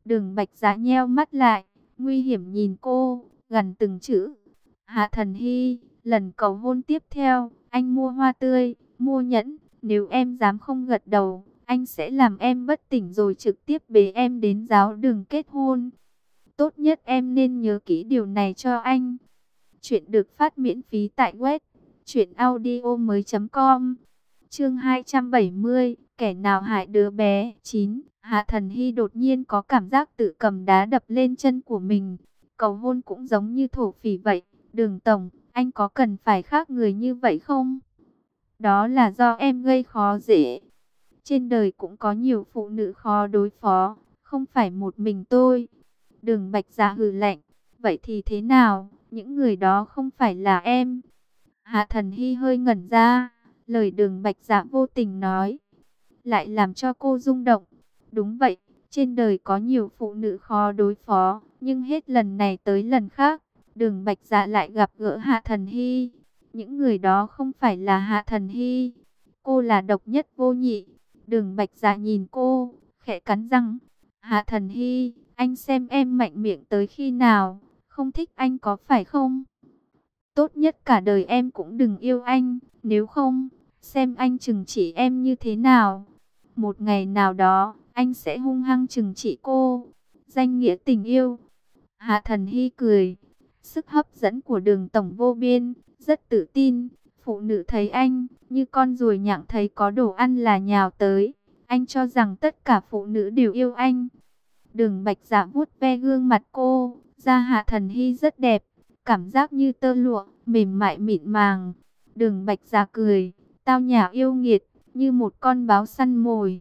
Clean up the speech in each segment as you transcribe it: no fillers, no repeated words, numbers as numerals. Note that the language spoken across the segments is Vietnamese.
Đường Bạch Dạ nheo mắt lại, nguy hiểm nhìn cô, gần từng chữ. Hạ Thần Hy, lần cầu hôn tiếp theo, anh mua hoa tươi, mua nhẫn. Nếu em dám không gật đầu, anh sẽ làm em bất tỉnh rồi trực tiếp bế em đến giáo đường kết hôn. Tốt nhất em nên nhớ kỹ điều này cho anh. Chuyện được phát miễn phí tại web truyệnaudiomoi.com. Chương 270, kẻ nào hại đứa bé 9. Hạ Thần Hy đột nhiên có cảm giác tự cầm đá đập lên chân của mình. Cầu hôn cũng giống như thổ phỉ vậy. Đường tổng, anh có cần phải khác người như vậy không? Đó là do em gây khó dễ. Trên đời cũng có nhiều phụ nữ khó đối phó, không phải một mình tôi. Đường Bạch Dạ hừ lạnh, vậy thì thế nào, những người đó không phải là em. Hạ Thần Hy hơi ngẩn ra, lời Đường Bạch Dạ vô tình nói, lại làm cho cô rung động. Đúng vậy, trên đời có nhiều phụ nữ khó đối phó, nhưng hết lần này tới lần khác, Đường Bạch Dạ lại gặp gỡ Hạ Thần Hy. Những người đó không phải là Hạ Thần Hy, cô là độc nhất vô nhị. Đường Bạch Dạ nhìn cô, khẽ cắn răng. Hạ Thần Hy, anh xem em mạnh miệng tới khi nào, không thích anh có phải không? Tốt nhất cả đời em cũng đừng yêu anh, nếu không, xem anh trừng trị em như thế nào. Một ngày nào đó, anh sẽ hung hăng trừng trị cô. Danh nghĩa tình yêu. Hạ Thần Hy cười. Sức hấp dẫn của Đường tổng vô biên, rất tự tin. Phụ nữ thấy anh, như con ruồi nhặng thấy có đồ ăn là nhào tới. Anh cho rằng tất cả phụ nữ đều yêu anh. Đường Bạch Dạ vuốt ve gương mặt cô, da Hạ Thần Hy rất đẹp, cảm giác như tơ lụa, mềm mại mịn màng. Đường Bạch Dạ cười, tao nhã yêu nghiệt, như một con báo săn mồi.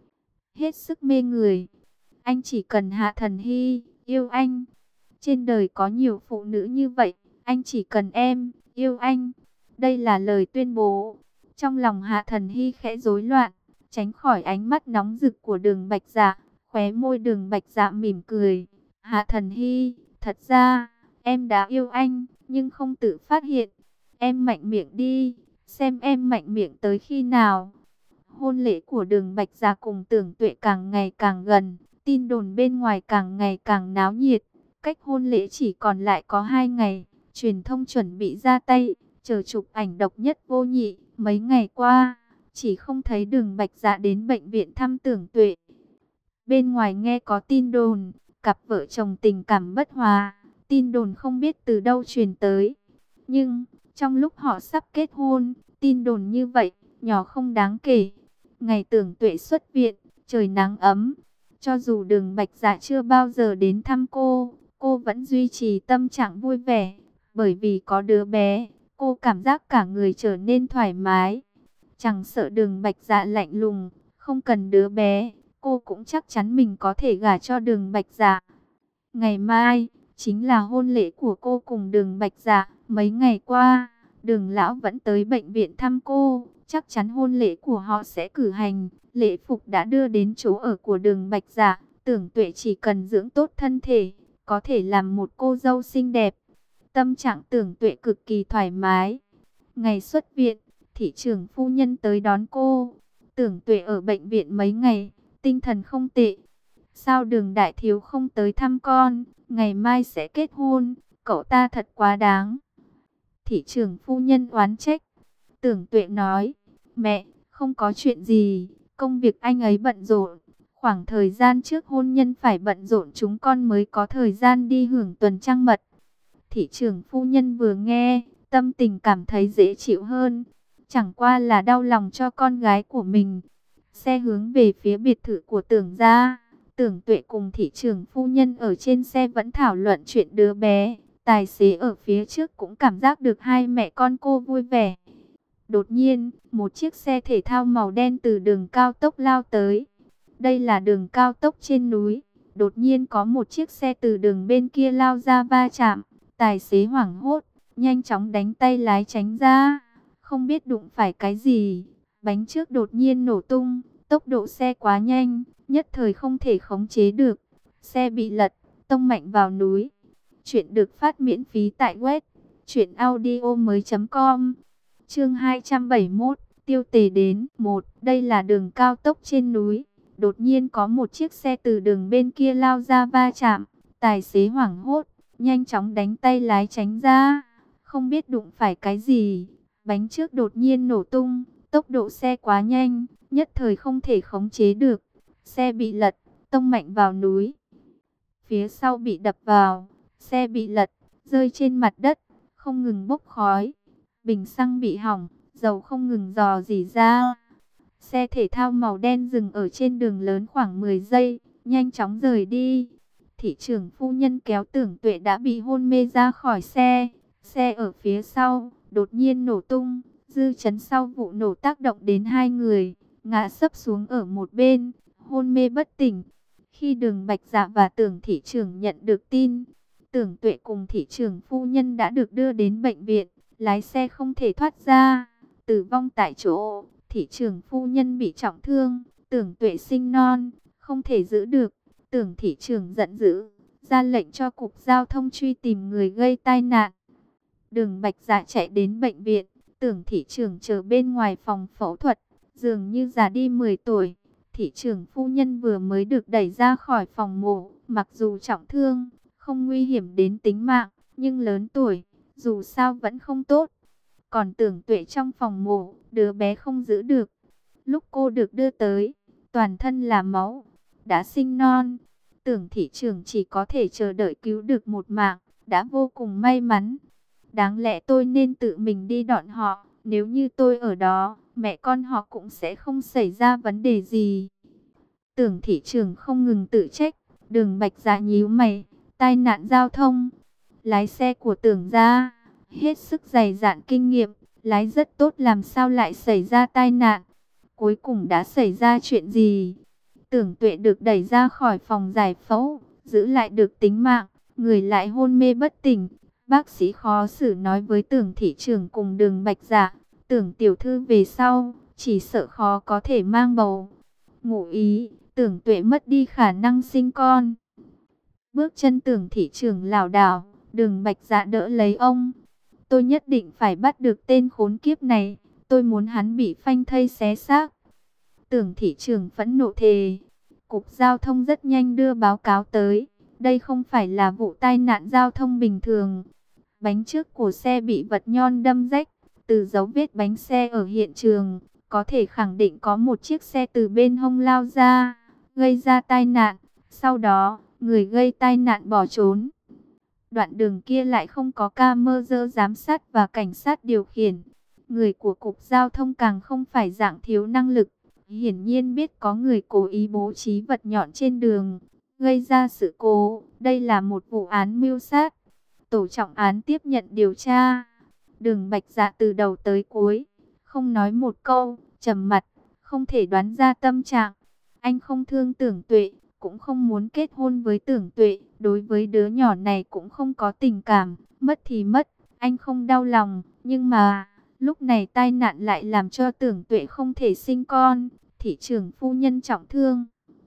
Hết sức mê người. Anh chỉ cần Hạ Thần Hy yêu anh. Trên đời có nhiều phụ nữ như vậy, anh chỉ cần em yêu anh. Đây là lời tuyên bố. Trong lòng Hạ Thần Hy khẽ rối loạn, tránh khỏi ánh mắt nóng rực của Đường Bạch Dạ. Khóe môi Đường Bạch Dạ mỉm cười. Hạ Thần Hy, thật ra em đã yêu anh, nhưng không tự phát hiện. Em mạnh miệng đi, xem em mạnh miệng tới khi nào. Hôn lễ của Đường Bạch Dạ cùng Tưởng Tuệ càng ngày càng gần, tin đồn bên ngoài càng ngày càng náo nhiệt. Cách hôn lễ chỉ còn lại có 2 ngày, truyền thông chuẩn bị ra tay, chờ chụp ảnh độc nhất vô nhị. Mấy ngày qua, chỉ không thấy Đường Bạch Dạ đến bệnh viện thăm Tưởng Tuệ. Bên ngoài nghe có tin đồn, cặp vợ chồng tình cảm bất hòa, tin đồn không biết từ đâu truyền tới. Nhưng, trong lúc họ sắp kết hôn, tin đồn như vậy, nhỏ không đáng kể. Ngày Tưởng Tuệ xuất viện, trời nắng ấm. Cho dù Đường Bạch Dạ chưa bao giờ đến thăm cô vẫn duy trì tâm trạng vui vẻ. Bởi vì có đứa bé, cô cảm giác cả người trở nên thoải mái. Chẳng sợ Đường Bạch Dạ lạnh lùng, không cần đứa bé, cô cũng chắc chắn mình có thể gả cho Đường Bạch Dạ. Ngày mai, chính là hôn lễ của cô cùng Đường Bạch Dạ. Mấy ngày qua, Đường lão vẫn tới bệnh viện thăm cô. Chắc chắn hôn lễ của họ sẽ cử hành. Lễ phục đã đưa đến chỗ ở của Đường Bạch Dạ. Tưởng Tuệ chỉ cần dưỡng tốt thân thể, có thể làm một cô dâu xinh đẹp. Tâm trạng Tưởng Tuệ cực kỳ thoải mái. Ngày xuất viện, thị trưởng phu nhân tới đón cô. Tưởng Tuệ ở bệnh viện mấy ngày, tinh thần không tệ. Sao Đường đại thiếu không tới thăm con, ngày mai sẽ kết hôn, cậu ta thật quá đáng. Thị trưởng phu nhân oán trách. Tưởng Tuệ nói, mẹ, không có chuyện gì, công việc anh ấy bận rộn. Khoảng thời gian trước hôn nhân phải bận rộn chúng con mới có thời gian đi hưởng tuần trăng mật. Thị trưởng phu nhân vừa nghe, tâm tình cảm thấy dễ chịu hơn. Chẳng qua là đau lòng cho con gái của mình. Xe hướng về phía biệt thự của Tưởng gia. Tưởng Tuệ cùng thị trưởng phu nhân ở trên xe vẫn thảo luận chuyện đứa bé. Tài xế ở phía trước cũng cảm giác được hai mẹ con cô vui vẻ. Đột nhiên, một chiếc xe thể thao màu đen từ đường cao tốc lao tới. Đây là đường cao tốc trên núi. Đột nhiên có một chiếc xe từ đường bên kia lao ra va chạm. Tài xế hoảng hốt, nhanh chóng đánh tay lái tránh ra. Không biết đụng phải cái gì, bánh trước đột nhiên nổ tung. Tốc độ xe quá nhanh, nhất thời không thể khống chế được. Xe bị lật, tông mạnh vào núi. Chuyện được phát miễn phí tại web truyệnaudiomoi.com. Chương 271, tiêu tề đến. 1. Đây là đường cao tốc trên núi. đột nhiên có một chiếc xe từ đường bên kia lao ra va chạm. Tài xế hoảng hốt, nhanh chóng đánh tay lái tránh ra. Không biết đụng phải cái gì, bánh trước đột nhiên nổ tung, tốc độ xe quá nhanh, nhất thời không thể khống chế được. Xe bị lật, tông mạnh vào núi. Phía sau bị đập vào, xe bị lật, rơi trên mặt đất, không ngừng bốc khói. Bình xăng bị hỏng, dầu không ngừng rò rỉ ra. Xe thể thao màu đen dừng ở trên đường lớn khoảng 10 giây, nhanh chóng rời đi. Thị trưởng phu nhân kéo Tưởng Tuệ đã bị hôn mê ra khỏi xe. Xe ở phía sau, đột nhiên nổ tung. Dư chấn sau vụ nổ tác động đến hai người, ngã sấp xuống ở một bên, hôn mê bất tỉnh. Khi Đường Bạch Dạ và Tưởng thị trưởng nhận được tin, Tưởng Tuệ cùng thị trưởng phu nhân đã được đưa đến bệnh viện. Lái xe không thể thoát ra, tử vong tại chỗ. Thị trưởng phu nhân bị trọng thương, Tưởng Tuệ sinh non, không thể giữ được. Tưởng thị trưởng giận dữ, ra lệnh cho cục giao thông truy tìm người gây tai nạn. Đường Bạch Dạ chạy đến bệnh viện, Tưởng thị trưởng chờ bên ngoài phòng phẫu thuật, dường như già đi 10 tuổi. Thị trưởng phu nhân vừa mới được đẩy ra khỏi phòng mổ, mặc dù trọng thương, không nguy hiểm đến tính mạng, nhưng lớn tuổi, dù sao vẫn không tốt. Còn Tưởng Tuệ trong phòng mổ, đứa bé không giữ được. Lúc cô được đưa tới, toàn thân là máu, đã sinh non. Tưởng thị trưởng chỉ có thể chờ đợi cứu được một mạng, đã vô cùng may mắn. Đáng lẽ tôi nên tự mình đi đón họ, nếu như tôi ở đó, mẹ con họ cũng sẽ không xảy ra vấn đề gì. Tưởng thị trưởng không ngừng tự trách. Đường Bạch Dạ nhíu mày, tai nạn giao thông. Lái xe của Tưởng gia hết sức dày dạn kinh nghiệm, lái rất tốt, làm sao lại xảy ra tai nạn? Cuối cùng đã xảy ra chuyện gì? Tưởng Tuệ được đẩy ra khỏi phòng giải phẫu, giữ lại được tính mạng, người lại hôn mê bất tỉnh. Bác sĩ khó xử nói với Tưởng thị trưởng cùng Đường Bạch Dạ, Tưởng tiểu thư về sau, chỉ sợ khó có thể mang bầu. Ngụ ý, Tưởng Tuệ mất đi khả năng sinh con. Bước chân Tưởng thị trưởng lảo đảo, Đường Bạch Dạ đỡ lấy ông. Tôi nhất định phải bắt được tên khốn kiếp này, tôi muốn hắn bị phanh thây xé xác. Tưởng thị trưởng phẫn nộ thề. Cục giao thông rất nhanh đưa báo cáo tới. Đây không phải là vụ tai nạn giao thông bình thường. Bánh trước của xe bị vật nhọn đâm rách. Từ dấu vết bánh xe ở hiện trường, có thể khẳng định có một chiếc xe từ bên hông lao ra, gây ra tai nạn. Sau đó, người gây tai nạn bỏ trốn. Đoạn đường kia lại không có camera giám sát và cảnh sát điều khiển. Người của cục giao thông càng không phải dạng thiếu năng lực. Hiển nhiên biết có người cố ý bố trí vật nhọn trên đường, gây ra sự cố. Đây là một vụ án mưu sát. Tổ trọng án tiếp nhận điều tra. Đường Bạch Dạ từ đầu tới cuối, không nói một câu, trầm mặt, không thể đoán ra tâm trạng. Anh không thương Tưởng Tuệ, cũng không muốn kết hôn với Tưởng Tuệ. Đối với đứa nhỏ này cũng không có tình cảm, mất thì mất, anh không đau lòng. Nhưng mà, lúc này tai nạn lại làm cho Tưởng Tuệ không thể sinh con. Thị trưởng phu nhân trọng thương.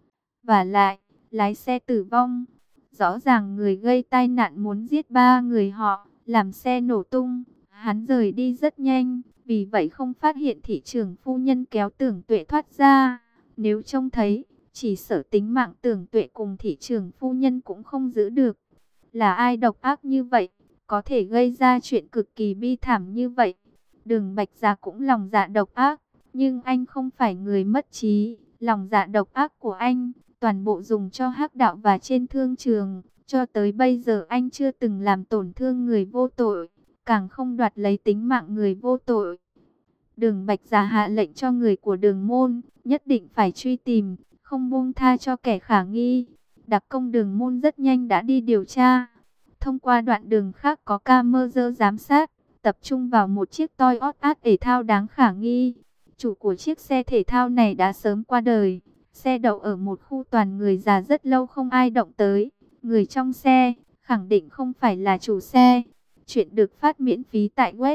Và lại, lái xe tử vong. Rõ ràng người gây tai nạn muốn giết ba người họ, làm xe nổ tung. Hắn rời đi rất nhanh, vì vậy không phát hiện thị trưởng phu nhân kéo Tưởng Tuệ thoát ra. Nếu trông thấy, chỉ sợ tính mạng Tưởng Tuệ cùng thị trưởng phu nhân cũng không giữ được. Là ai độc ác như vậy, có thể gây ra chuyện cực kỳ bi thảm như vậy? Đường Bạch Dạ cũng lòng dạ độc ác, nhưng anh không phải người mất trí. Lòng dạ độc ác của anh, toàn bộ dùng cho hắc đạo và trên thương trường. Cho tới bây giờ anh chưa từng làm tổn thương người vô tội, càng không đoạt lấy tính mạng người vô tội. Đường Bạch Dạ hạ lệnh cho người của Đường môn, nhất định phải truy tìm, không buông tha cho kẻ khả nghi. Đặc công Đường môn rất nhanh đã đi điều tra. Thông qua đoạn đường khác có camera giám sát, tập trung vào một chiếc Toyota thể thao đáng khả nghi. Chủ của chiếc xe thể thao này đã sớm qua đời. Xe đậu ở một khu toàn người già rất lâu không ai động tới. Người trong xe khẳng định không phải là chủ xe. Chuyện được phát miễn phí tại web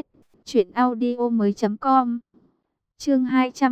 truyệnaudiomoi.com. Chương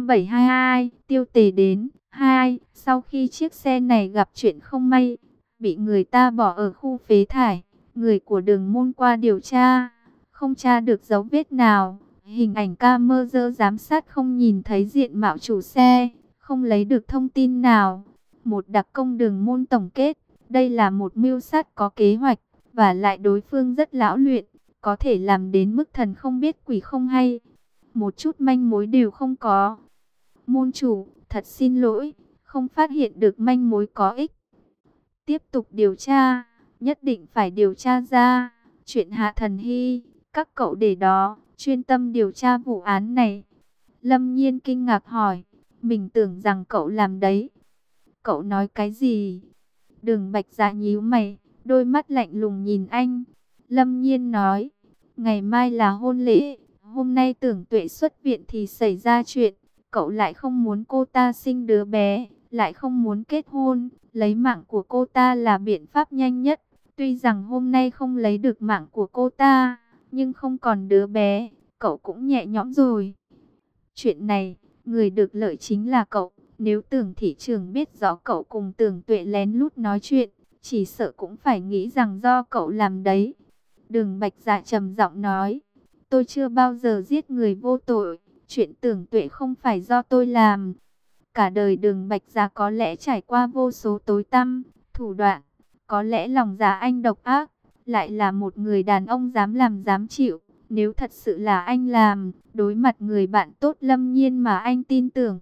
272, tiêu tề đến. 2. Sau khi chiếc xe này gặp chuyện không may, bị người ta bỏ ở khu phế thải, người của Đường môn qua điều tra, không tra được dấu vết nào. Hình ảnh camera giám sát không nhìn thấy diện mạo chủ xe, không lấy được thông tin nào. Một đặc công Đường Môn tổng kết, đây là một mưu sát có kế hoạch, và lại đối phương rất lão luyện, có thể làm đến mức thần không biết quỷ không hay. Một chút manh mối đều không có. Môn chủ, thật xin lỗi, không phát hiện được manh mối có ích. Tiếp tục điều tra, nhất định phải điều tra ra. Chuyện Hạ Thần Hy, các cậu để đó, chuyên tâm điều tra vụ án này. Lâm Nhiên kinh ngạc hỏi, mình tưởng rằng cậu làm đấy. Cậu nói cái gì? Đường Bạch Dạ nhíu mày, đôi mắt lạnh lùng nhìn anh. Lâm Nhiên nói, ngày mai là hôn lễ, hôm nay Tưởng Tuệ xuất viện thì xảy ra chuyện. Cậu lại không muốn cô ta sinh đứa bé, lại không muốn kết hôn, lấy mạng của cô ta là biện pháp nhanh nhất. Tuy rằng hôm nay không lấy được mạng của cô ta, nhưng không còn đứa bé, cậu cũng nhẹ nhõm rồi. Chuyện này, người được lợi chính là cậu. Nếu Tưởng thị trường biết rõ cậu cùng Tưởng Tuệ lén lút nói chuyện, chỉ sợ cũng phải nghĩ rằng do cậu làm đấy. Đường Bạch Dạ trầm giọng nói, tôi chưa bao giờ giết người vô tội, chuyện Tưởng Tuệ không phải do tôi làm. Cả đời Đường Bạch Dạ có lẽ trải qua vô số tối tăm, thủ đoạn, có lẽ lòng dạ anh độc ác, lại là một người đàn ông dám làm dám chịu. Nếu thật sự là anh làm, đối mặt người bạn tốt Lâm Nhiên mà anh tin tưởng,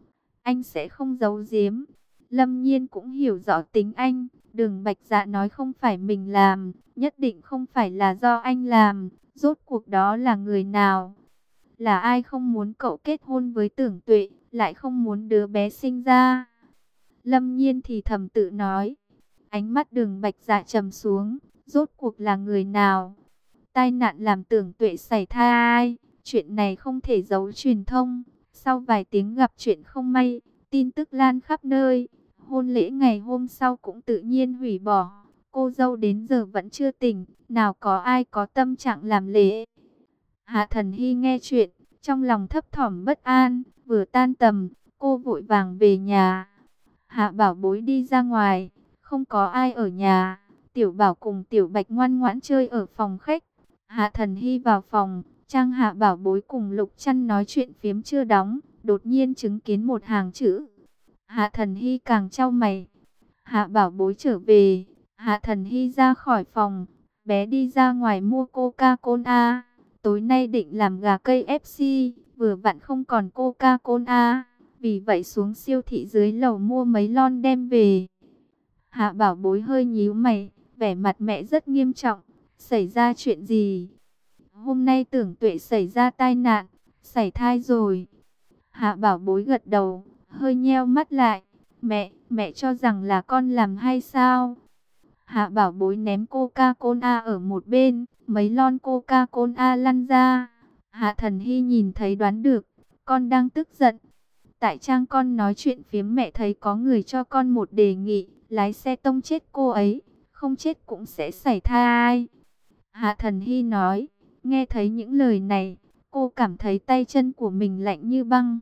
anh sẽ không giấu giếm. Lâm Nhiên cũng hiểu rõ tính anh. Đường Bạch Dạ nói không phải mình làm, nhất định không phải là do anh làm. Rốt cuộc đó là người nào? Là ai không muốn cậu kết hôn với Tưởng Tuệ, lại không muốn đứa bé sinh ra? Lâm Nhiên thì thầm tự nói. Ánh mắt Đường Bạch Dạ trầm xuống. Rốt cuộc là người nào? Tai nạn làm Tưởng Tuệ sảy thai, chuyện này không thể giấu truyền thông. Sau vài tiếng gặp chuyện không may, tin tức lan khắp nơi. Hôn lễ ngày hôm sau cũng tự nhiên hủy bỏ. Cô dâu đến giờ vẫn chưa tỉnh, nào có ai có tâm trạng làm lễ. Hạ Thần Hy nghe chuyện, trong lòng thấp thỏm bất an. Vừa tan tầm, cô vội vàng về nhà. Hạ Bảo Bối đi ra ngoài, không có ai ở nhà. Tiểu Bảo cùng Tiểu Bạch ngoan ngoãn chơi ở phòng khách. Hạ Thần Hy vào phòng, Trang Hạ Bảo Bối cùng Lục Trăn nói chuyện phiếm chưa đóng, đột nhiên chứng kiến một hàng chữ. Hạ Thần Hy càng chau mày. Hạ Bảo Bối trở về, Hạ Thần Hy ra khỏi phòng, bé đi ra ngoài mua Coca-Cola. Tối nay định làm gà cây FC, vừa vặn không còn Coca-Cola, vì vậy xuống siêu thị dưới lầu mua mấy lon đem về. Hạ Bảo Bối hơi nhíu mày, vẻ mặt mẹ rất nghiêm trọng. Xảy ra chuyện gì? Hôm nay Tưởng Tuệ xảy ra tai nạn, sảy thai rồi. Hạ Bảo Bối gật đầu, hơi nheo mắt lại. Mẹ cho rằng là con làm hay sao? Hạ Bảo Bối ném Coca-Cola ở một bên, mấy lon Coca-Cola lăn ra. Hạ Thần Hy nhìn thấy đoán được, con đang tức giận. Tại trang con nói chuyện phiếm mẹ thấy có người cho con một đề nghị, lái xe tông chết cô ấy, không chết cũng sẽ sảy thai. Hạ Thần Hy nói, nghe thấy những lời này, cô cảm thấy tay chân của mình lạnh như băng.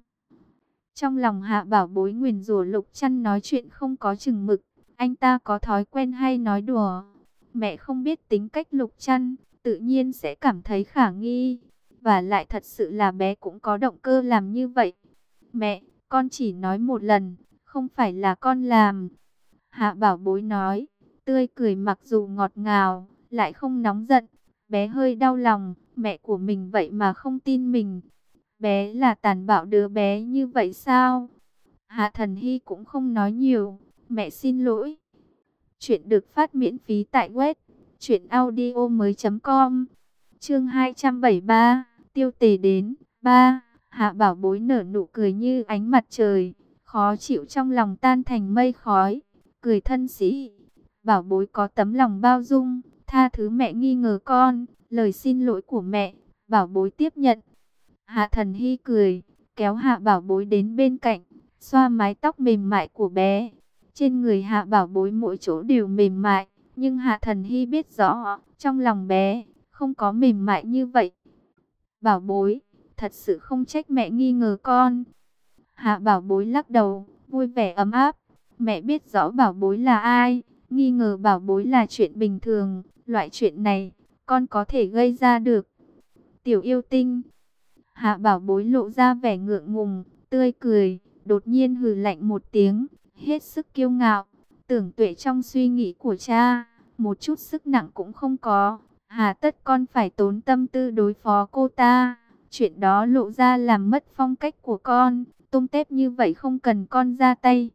Trong lòng Hạ Bảo Bối nguyền rủa Lục Trăn nói chuyện không có chừng mực, anh ta có thói quen hay nói đùa. Mẹ không biết tính cách Lục Trăn, tự nhiên sẽ cảm thấy khả nghi. Và lại thật sự là bé cũng có động cơ làm như vậy. Mẹ, con chỉ nói một lần, không phải là con làm. Hạ Bảo Bối nói, tươi cười mặc dù ngọt ngào, lại không nóng giận. Bé hơi đau lòng, mẹ của mình vậy mà không tin mình. Bé là tàn bạo đứa bé như vậy sao? Hạ Thần Hy cũng không nói nhiều, mẹ xin lỗi. Chuyện được phát miễn phí tại web truyệnaudiomoi.com. Chương 273, tiêu tề đến. 3. Hạ Bảo Bối nở nụ cười như ánh mặt trời, khó chịu trong lòng tan thành mây khói, cười thân sĩ. Bảo Bối có tấm lòng bao dung, tha thứ mẹ nghi ngờ con, lời xin lỗi của mẹ, Bảo Bối tiếp nhận. Hạ Thần Hy cười, kéo Hạ Bảo Bối đến bên cạnh, xoa mái tóc mềm mại của bé. Trên người Hạ Bảo Bối mỗi chỗ đều mềm mại, nhưng Hạ Thần Hy biết rõ, trong lòng bé, không có mềm mại như vậy. Bảo Bối, thật sự không trách mẹ nghi ngờ con. Hạ Bảo Bối lắc đầu, vui vẻ ấm áp. Mẹ biết rõ Bảo Bối là ai, nghi ngờ Bảo Bối là chuyện bình thường, loại chuyện này, con có thể gây ra được. Tiểu yêu tinh. Hạ Bảo Bối lộ ra vẻ ngượng ngùng, tươi cười, đột nhiên hừ lạnh một tiếng, hết sức kiêu ngạo. Tưởng Tuệ trong suy nghĩ của cha, một chút sức nặng cũng không có. Hà tất con phải tốn tâm tư đối phó cô ta. Chuyện đó lộ ra làm mất phong cách của con. Tôm tép như vậy không cần con ra tay.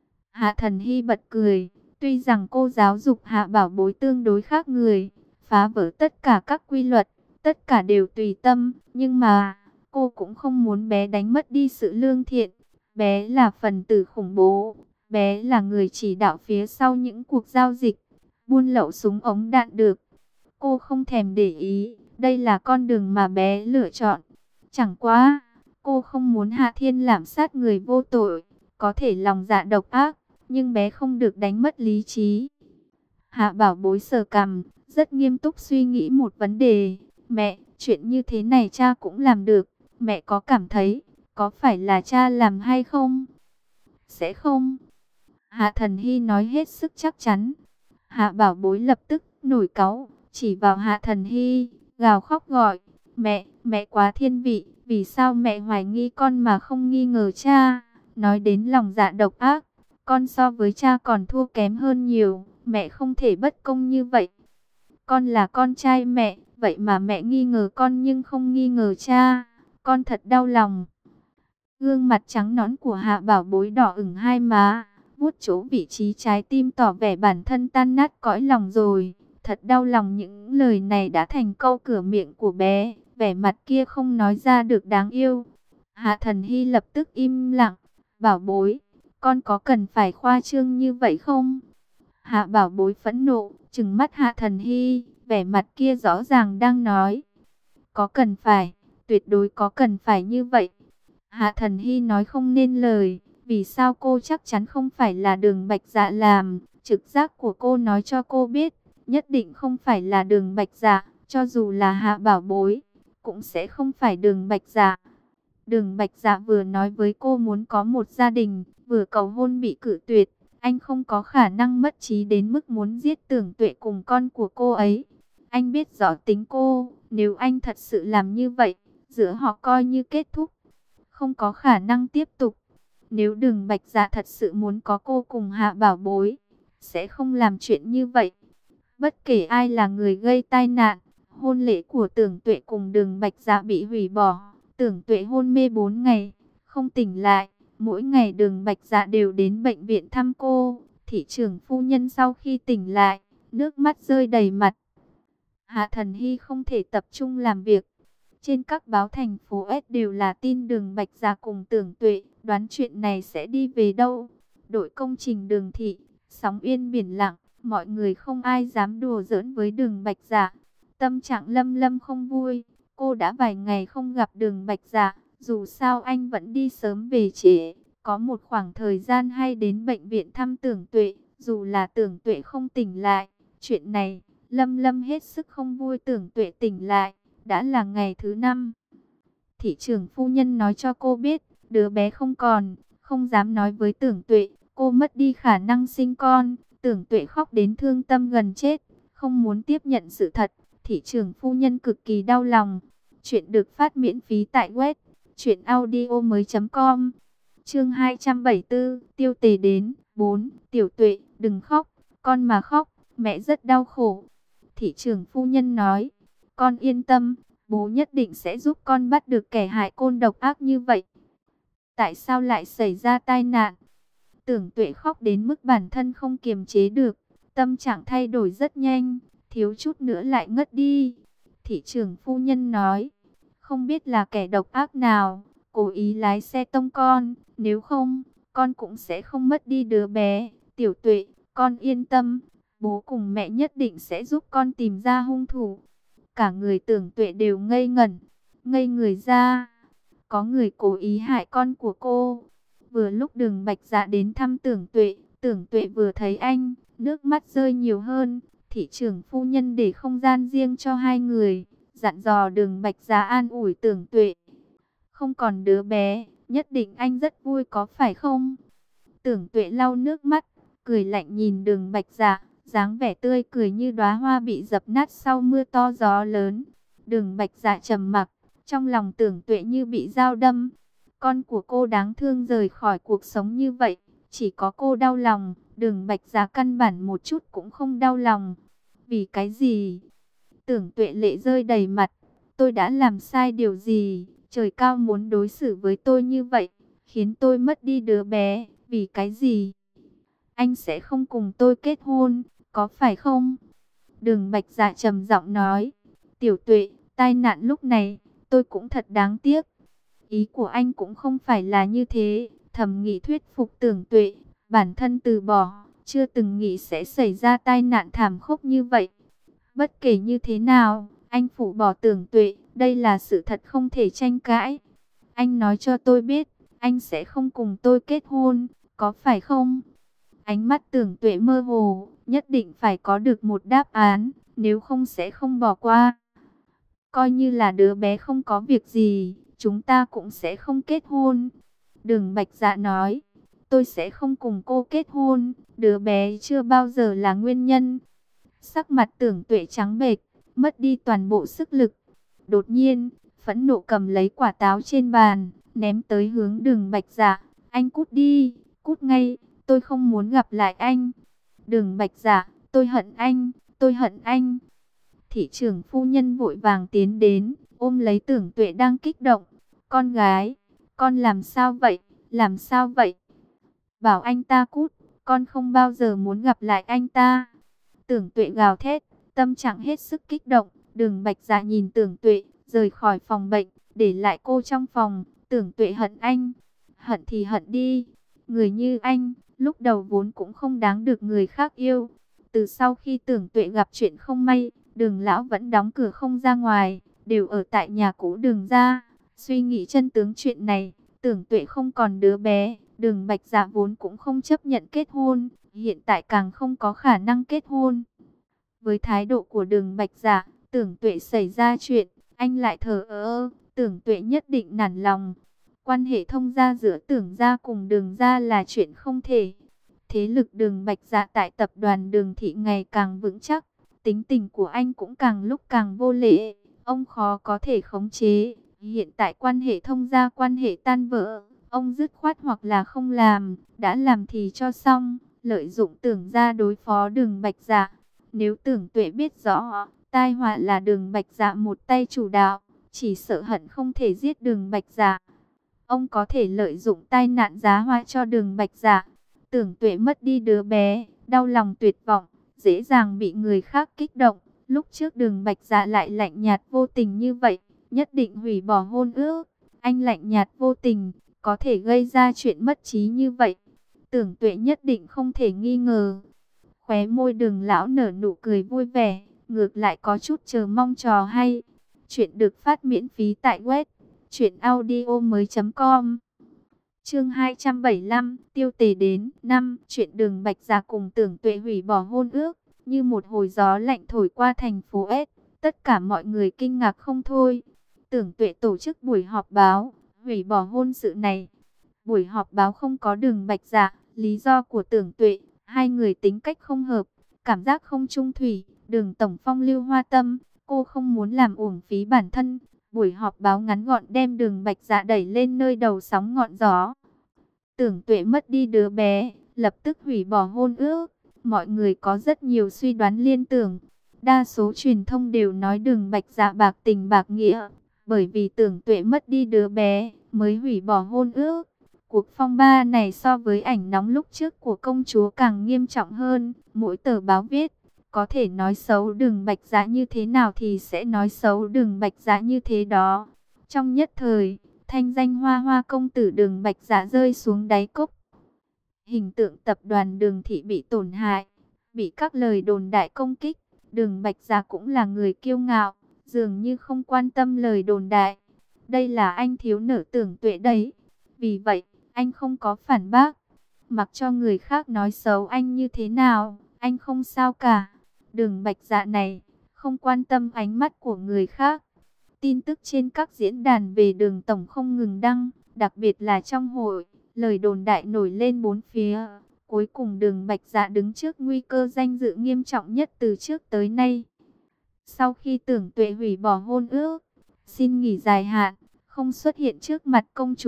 Hạ Thần Hy bật cười. Tuy rằng cô giáo dục Hạ Bảo Bối tương đối khác người, phá vỡ tất cả các quy luật, tất cả đều tùy tâm. Nhưng mà cô cũng không muốn bé đánh mất đi sự lương thiện. Bé là phần tử khủng bố. Bé là người chỉ đạo phía sau những cuộc giao dịch buôn lậu súng ống đạn được. Cô không thèm để ý, đây là con đường mà bé lựa chọn. Chẳng qua, cô không muốn Hạ Thiên lạm sát người vô tội, có thể lòng dạ độc ác, nhưng bé không được đánh mất lý trí. Hạ Bảo Bối sờ cằm, rất nghiêm túc suy nghĩ một vấn đề. Mẹ, chuyện như thế này cha cũng làm được, mẹ có cảm thấy, có phải là cha làm hay không? Sẽ không. Hạ Thần Hy nói hết sức chắc chắn. Hạ Bảo Bối lập tức nổi cáu, chỉ vào Hạ Thần Hy, gào khóc gọi, mẹ, mẹ quá thiên vị, vì sao mẹ hoài nghi con mà không nghi ngờ cha? Nói đến lòng dạ độc ác, con so với cha còn thua kém hơn nhiều, mẹ không thể bất công như vậy. Con là con trai mẹ, vậy mà mẹ nghi ngờ con nhưng không nghi ngờ cha, con thật đau lòng. Gương mặt trắng nõn của Hạ Bảo Bối đỏ ửng hai má, vuốt chỗ vị trí trái tim tỏ vẻ bản thân tan nát cõi lòng rồi. Thật đau lòng, những lời này đã thành câu cửa miệng của bé, vẻ mặt kia không nói ra được đáng yêu. Hạ Thần Hy lập tức im lặng. Bảo Bối, con có cần phải khoa trương như vậy không? Hạ Bảo Bối phẫn nộ, trừng mắt Hạ Thần Hy, vẻ mặt kia rõ ràng đang nói. Có cần phải, tuyệt đối có cần phải như vậy. Hạ Thần Hy nói không nên lời, vì sao cô chắc chắn không phải là Đường Bạch Dạ làm, trực giác của cô nói cho cô biết, nhất định không phải là Đường Bạch Dạ, cho dù là Hạ Bảo Bối, cũng sẽ không phải Đường Bạch Dạ. Đường Bạch Dạ vừa nói với cô muốn có một gia đình, vừa cầu hôn bị cự tuyệt, anh không có khả năng mất trí đến mức muốn giết Tưởng Tuệ cùng con của cô ấy. Anh biết rõ tính cô, nếu anh thật sự làm như vậy, giữa họ coi như kết thúc, không có khả năng tiếp tục. Nếu Đường Bạch Dạ thật sự muốn có cô cùng Hạ Bảo Bối, sẽ không làm chuyện như vậy. Bất kể ai là người gây tai nạn, hôn lễ của Tưởng Tuệ cùng Đường Bạch Dạ bị hủy bỏ. Tưởng Tuệ hôn mê 4 ngày, không tỉnh lại. Mỗi ngày Đường Bạch Dạ đều đến bệnh viện thăm cô. Thị trưởng phu nhân sau khi tỉnh lại, nước mắt rơi đầy mặt. Hạ Thần Hy không thể tập trung làm việc. Trên các báo thành phố S đều là tin Đường Bạch Dạ cùng Tưởng Tuệ, đoán chuyện này sẽ đi về đâu. Đội công trình Đường thị, sóng yên biển lặng, mọi người không ai dám đùa giỡn với Đường Bạch Dạ. Tâm trạng Lâm Lâm không vui, cô đã vài ngày không gặp Đường Bạch Dạ, dù sao anh vẫn đi sớm về trễ, có một khoảng thời gian hay đến bệnh viện thăm Tưởng Tuệ, dù là Tưởng Tuệ không tỉnh lại. Chuyện này, Lâm Lâm hết sức không vui. Tưởng Tuệ tỉnh lại, đã là ngày thứ 5. Thị trưởng phu nhân nói cho cô biết, đứa bé không còn, không dám nói với Tưởng Tuệ, cô mất đi khả năng sinh con. Tưởng Tuệ khóc đến thương tâm gần chết, không muốn tiếp nhận sự thật. Thị trưởng phu nhân cực kỳ đau lòng. Chuyện được phát miễn phí tại web truyệnaudiomoi.com. Chương 274, Tiêu Tề đến. 4. Tiểu Tuệ, đừng khóc, con mà khóc, mẹ rất đau khổ. Thị trưởng phu nhân nói, con yên tâm, bố nhất định sẽ giúp con bắt được kẻ hại côn độc ác như vậy. Tại sao lại xảy ra tai nạn? Tưởng Tuệ khóc đến mức bản thân không kiềm chế được, tâm trạng thay đổi rất nhanh, thiếu chút nữa lại ngất đi. Thị trưởng phu nhân nói, không biết là kẻ độc ác nào, cố ý lái xe tông con, nếu không, con cũng sẽ không mất đi đứa bé. Tiểu Tuệ, con yên tâm, bố cùng mẹ nhất định sẽ giúp con tìm ra hung thủ. Cả người Tưởng Tuệ đều ngây ngẩn, ngây người ra. Có người cố ý hại con của cô. Vừa lúc Đường Bạch Dạ đến thăm Tưởng Tuệ vừa thấy anh, nước mắt rơi nhiều hơn. Thị trưởng phu nhân để không gian riêng cho hai người, dặn dò Đường Bạch Dạ an ủi Tưởng Tuệ. Không còn đứa bé, nhất định anh rất vui có phải không? Tưởng Tuệ lau nước mắt, cười lạnh nhìn Đường Bạch Dạ, dáng vẻ tươi cười như đóa hoa bị dập nát sau mưa to gió lớn. Đường Bạch Dạ trầm mặc, trong lòng Tưởng Tuệ như bị dao đâm. Con của cô đáng thương rời khỏi cuộc sống như vậy, chỉ có cô đau lòng, Đường Bạch Dạ căn bản một chút cũng không đau lòng. Vì cái gì? Tưởng Tuệ lệ rơi đầy mặt. Tôi đã làm sai điều gì? Trời cao muốn đối xử với tôi như vậy, khiến tôi mất đi đứa bé. Vì cái gì? Anh sẽ không cùng tôi kết hôn, có phải không? Đường Bạch Dạ trầm giọng nói. Tiểu Tuệ, tai nạn lúc này, tôi cũng thật đáng tiếc. Ý của anh cũng không phải là như thế. Thẩm Nghị thuyết phục Tưởng Tuệ, bản thân từ bỏ, chưa từng nghĩ sẽ xảy ra tai nạn thảm khốc như vậy. Bất kể như thế nào, anh phụ bỏ Tưởng Tuệ, đây là sự thật không thể tranh cãi. Anh nói cho tôi biết, anh sẽ không cùng tôi kết hôn, có phải không? Ánh mắt Tưởng Tuệ mơ hồ, nhất định phải có được một đáp án, nếu không sẽ không bỏ qua. Coi như là đứa bé không có việc gì, chúng ta cũng sẽ không kết hôn. Đường Bạch Dạ nói, tôi sẽ không cùng cô kết hôn, đứa bé chưa bao giờ là nguyên nhân. Sắc mặt Tưởng Tuệ trắng bệch, mất đi toàn bộ sức lực. Đột nhiên, phẫn nộ cầm lấy quả táo trên bàn, ném tới hướng Đường Bạch Dạ. Anh cút đi, cút ngay, tôi không muốn gặp lại anh. Đường Bạch Dạ, tôi hận anh, tôi hận anh. Thị trưởng phu nhân vội vàng tiến đến, ôm lấy Tưởng Tuệ đang kích động. Con gái, con làm sao vậy, làm sao vậy? Bảo anh ta cút, con không bao giờ muốn gặp lại anh ta. Tưởng Tuệ gào thét, tâm trạng hết sức kích động. Đường Bạch Dạ nhìn Tưởng Tuệ, rời khỏi phòng bệnh, để lại cô trong phòng. Tưởng Tuệ hận anh, hận thì hận đi. Người như anh, lúc đầu vốn cũng không đáng được người khác yêu. Từ sau khi Tưởng Tuệ gặp chuyện không may, Đường lão vẫn đóng cửa không ra ngoài, đều ở tại nhà cũ Đường gia. Suy nghĩ chân tướng chuyện này, Tưởng Tuệ không còn đứa bé, Đường Bạch Dạ vốn cũng không chấp nhận kết hôn, hiện tại càng không có khả năng kết hôn. Với thái độ của Đường Bạch Dạ, Tưởng Tuệ xảy ra chuyện, anh lại thờ ơ, Tưởng Tuệ nhất định nản lòng. Quan hệ thông gia giữa Tưởng gia cùng Đường gia là chuyện không thể. Thế lực Đường Bạch Dạ tại tập đoàn Đường thị ngày càng vững chắc, tính tình của anh cũng càng lúc càng vô lễ, ông khó có thể khống chế. Hiện tại quan hệ thông gia quan hệ tan vỡ, ông dứt khoát hoặc là không làm, đã làm thì cho xong, lợi dụng Tưởng gia đối phó Đường Bạch Dạ. Nếu Tưởng Tuệ biết rõ, tai họa là Đường Bạch Dạ một tay chủ đạo, chỉ sợ hận không thể giết Đường Bạch Dạ. Ông có thể lợi dụng tai nạn giá họa cho Đường Bạch Dạ. Tưởng Tuệ mất đi đứa bé, đau lòng tuyệt vọng, dễ dàng bị người khác kích động. Lúc trước Đường Bạch Dạ lại lạnh nhạt vô tình như vậy, nhất định hủy bỏ hôn ước. Anh lạnh nhạt vô tình, có thể gây ra chuyện mất trí như vậy. Tưởng Tuệ nhất định không thể nghi ngờ. Khóe môi Đường lão nở nụ cười vui vẻ, ngược lại có chút chờ mong trò hay. Chuyện được phát miễn phí tại web truyệnaudiomoi.com. Chương 275, tiêu tề đến. 5. Chuyện Đường Bạch Dạ cùng Tưởng Tuệ hủy bỏ hôn ước, như một hồi gió lạnh thổi qua thành phố S. Tất cả mọi người kinh ngạc không thôi. Tưởng Tuệ tổ chức buổi họp báo, hủy bỏ hôn sự này. Buổi họp báo không có Đường Bạch Dạ, lý do của Tưởng Tuệ, hai người tính cách không hợp, cảm giác không chung thủy. Đường tổng phong lưu hoa tâm, cô không muốn làm uổng phí bản thân. Buổi họp báo ngắn gọn đem Đường Bạch Dạ đẩy lên nơi đầu sóng ngọn gió. Tưởng Tuệ mất đi đứa bé, lập tức hủy bỏ hôn ước. Mọi người có rất nhiều suy đoán liên tưởng. Đa số truyền thông đều nói Đường Bạch Dạ bạc tình bạc nghĩa, bởi vì Tưởng Tuệ mất đi đứa bé mới hủy bỏ hôn ước. Cuộc phong ba này so với ảnh nóng lúc trước của công chúa càng nghiêm trọng hơn. Mỗi tờ báo viết, có thể nói xấu Đường Bạch Dạ như thế nào thì sẽ nói xấu Đường Bạch Dạ như thế đó. Trong nhất thời, thanh danh hoa hoa công tử Đường Bạch Dạ rơi xuống đáy cốc. Hình tượng tập đoàn Đường thị bị tổn hại, bị các lời đồn đại công kích. Đường Bạch Dạ cũng là người kiêu ngạo, dường như không quan tâm lời đồn đại. Đây là anh thiếu nợ Tưởng Tuệ đấy. Vì vậy, anh không có phản bác. Mặc cho người khác nói xấu anh như thế nào, anh không sao cả. Đường Bạch Dạ này, không quan tâm ánh mắt của người khác. Tin tức trên các diễn đàn về Đường tổng không ngừng đăng, đặc biệt là trong hội, lời đồn đại nổi lên bốn phía. Cuối cùng Đường Bạch Dạ đứng trước nguy cơ danh dự nghiêm trọng nhất từ trước tới nay. Sau khi Tưởng Tuệ hủy bỏ hôn ước, xin nghỉ dài hạn, không xuất hiện trước mặt công chúng,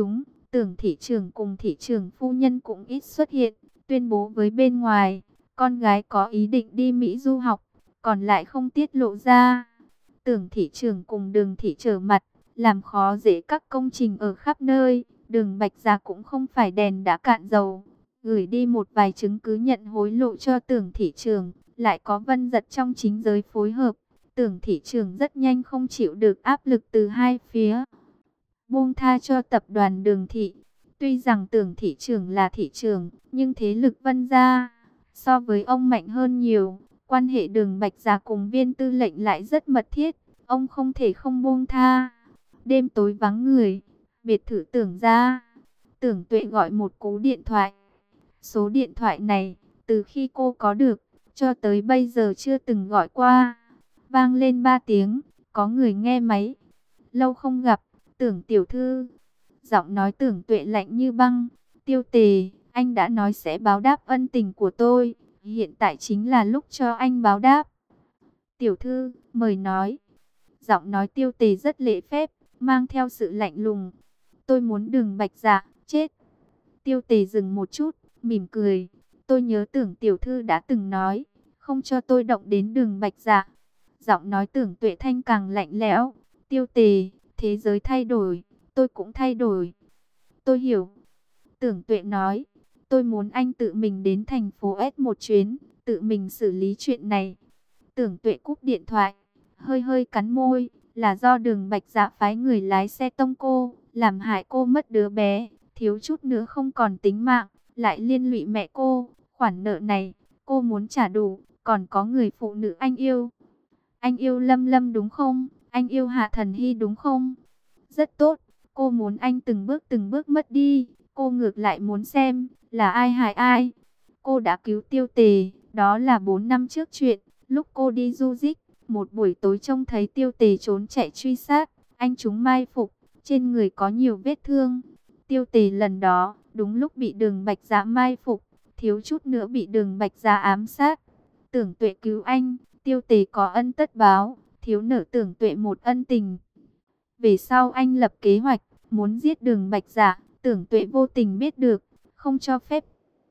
Tưởng thị trưởng cùng thị trưởng phu nhân cũng ít xuất hiện, tuyên bố với bên ngoài, con gái có ý định đi Mỹ du học, còn lại không tiết lộ ra. Tưởng thị trưởng cùng Đường thị trở mặt, làm khó dễ các công trình ở khắp nơi. Đường Bạch Gia cũng không phải đèn đã cạn dầu, gửi đi một vài chứng cứ nhận hối lộ cho Tưởng thị trưởng, lại có Vân Dật trong chính giới phối hợp. Tưởng thị trưởng rất nhanh không chịu được áp lực từ hai phía, buông tha cho tập đoàn Đường thị. Tuy rằng Tưởng thị trưởng là thị trưởng, nhưng thế lực Vân gia so với ông mạnh hơn nhiều. Quan hệ Đường Bạch Gia cùng Viên tư lệnh lại rất mật thiết, ông không thể không buông tha. Đêm tối vắng người, biệt thự Tưởng gia, Tưởng Tuệ gọi một cú điện thoại. Số điện thoại này, từ khi cô có được, cho tới bây giờ chưa từng gọi qua. Vang lên 3 tiếng, có người nghe máy. Lâu không gặp, Tưởng tiểu thư. Giọng nói Tưởng Tuệ lạnh như băng. Tiêu Tề, anh đã nói sẽ báo đáp ân tình của tôi. Hiện tại chính là lúc cho anh báo đáp. Tiểu thư, mời nói. Giọng nói Tiêu Tề rất lễ phép, mang theo sự lạnh lùng. Tôi muốn Đường Bạch Dạ chết. Tiêu Tề dừng một chút, mỉm cười. Tôi nhớ Tưởng tiểu thư đã từng nói, không cho tôi động đến Đường Bạch Dạ. Giọng nói Tưởng Tuệ Thanh càng lạnh lẽo. Tiêu Tề, thế giới thay đổi, tôi cũng thay đổi. Tôi hiểu. Tưởng Tuệ nói, tôi muốn anh tự mình đến thành phố S một chuyến, tự mình xử lý chuyện này. Tưởng Tuệ cúp điện thoại, hơi hơi cắn môi, là do Đường Bạch Dạ phái người lái xe tông cô, làm hại cô mất đứa bé, thiếu chút nữa không còn tính mạng, lại liên lụy mẹ cô. Khoản nợ này, cô muốn trả đủ, còn có người phụ nữ anh yêu. Anh yêu Lâm Lâm đúng không? Anh yêu Hạ Thần Hy đúng không? Rất tốt, cô muốn anh từng bước mất đi. Cô ngược lại muốn xem là ai hại ai. Cô đã cứu Tiêu Tề, đó là 4 năm trước chuyện. Lúc cô đi du lịch, một buổi tối trông thấy Tiêu Tề trốn chạy truy sát. Anh chúng mai phục, trên người có nhiều vết thương. Tiêu Tề lần đó, đúng lúc bị Đường Bạch Dạ mai phục, thiếu chút nữa bị Đường Bạch Dạ ám sát. Tưởng Tuệ cứu anh, Tiêu Tề có ân tất báo, thiếu nợ Tưởng Tuệ một ân tình. Về sau anh lập kế hoạch, muốn giết Đường Bạch Dạ, Tưởng Tuệ vô tình biết được, không cho phép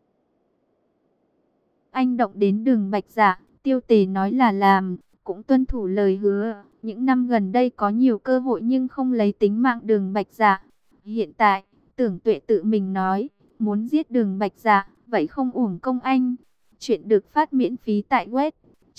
anh động đến Đường Bạch Dạ. Tiêu Tề nói là làm, cũng tuân thủ lời hứa. Những năm gần đây có nhiều cơ hội nhưng không lấy tính mạng Đường Bạch Dạ. Hiện tại, Tưởng Tuệ tự mình nói, muốn giết Đường Bạch Dạ, vậy không uổng công anh. Chuyện được phát miễn phí tại web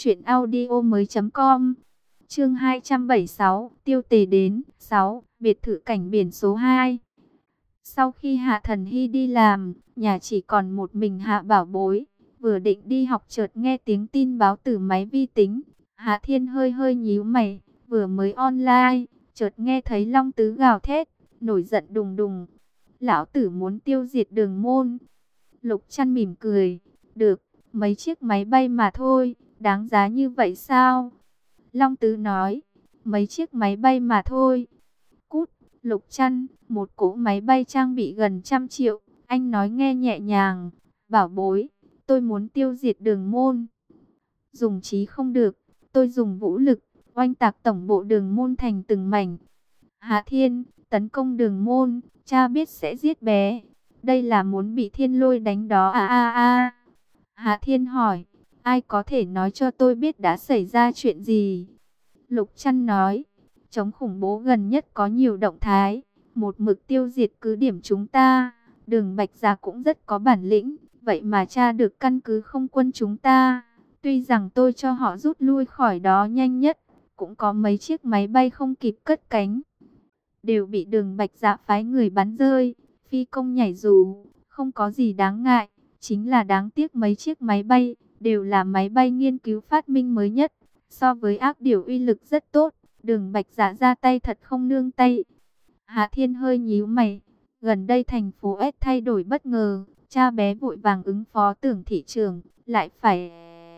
truyệnaudiomoi.com. Chương 276, Tiêu Tề đến. 6. Biệt thự cảnh biển số 2. Sau khi Hạ Thần Hy đi làm, nhà chỉ còn một mình Hạ Bảo Bối. Vừa định đi học chợt nghe tiếng tin báo từ máy vi tính. Hạ Thiên hơi hơi nhíu mày, vừa mới online, chợt nghe thấy Long Tứ gào thét, nổi giận đùng đùng. Lão tử muốn tiêu diệt Đường Môn. Lục Trăn mỉm cười, được, mấy chiếc máy bay mà thôi, đáng giá như vậy sao? Long Tứ nói, mấy chiếc máy bay mà thôi. Cút, Lục Trăn, một cỗ máy bay trang bị gần 100 triệu. Anh nói nghe nhẹ nhàng, Bảo Bối, tôi muốn tiêu diệt Đường Môn. Dùng trí không được, tôi dùng vũ lực, oanh tạc tổng bộ Đường Môn thành từng mảnh. Hạ Thiên, tấn công Đường Môn, cha biết sẽ giết bé. Đây là muốn bị Thiên Lôi đánh đó à. Hạ Thiên hỏi, ai có thể nói cho tôi biết đã xảy ra chuyện gì? Lục Trăn nói, chống khủng bố gần nhất có nhiều động thái, một mực tiêu diệt cứ điểm chúng ta. Đường Bạch Gia cũng rất có bản lĩnh, vậy mà tra được căn cứ không quân chúng ta. Tuy rằng tôi cho họ rút lui khỏi đó nhanh nhất, cũng có mấy chiếc máy bay không kịp cất cánh, đều bị Đường Bạch Dạ phái người bắn rơi. Phi công nhảy dù, không có gì đáng ngại, chính là đáng tiếc mấy chiếc máy bay đều là máy bay nghiên cứu phát minh mới nhất, so với ác điểu uy lực rất tốt. Đường Bạch Dạ ra tay thật không nương tay. Hạ Thiên hơi nhíu mày, gần đây thành phố S thay đổi bất ngờ, cha bé vội vàng ứng phó Tưởng thị trưởng, lại phải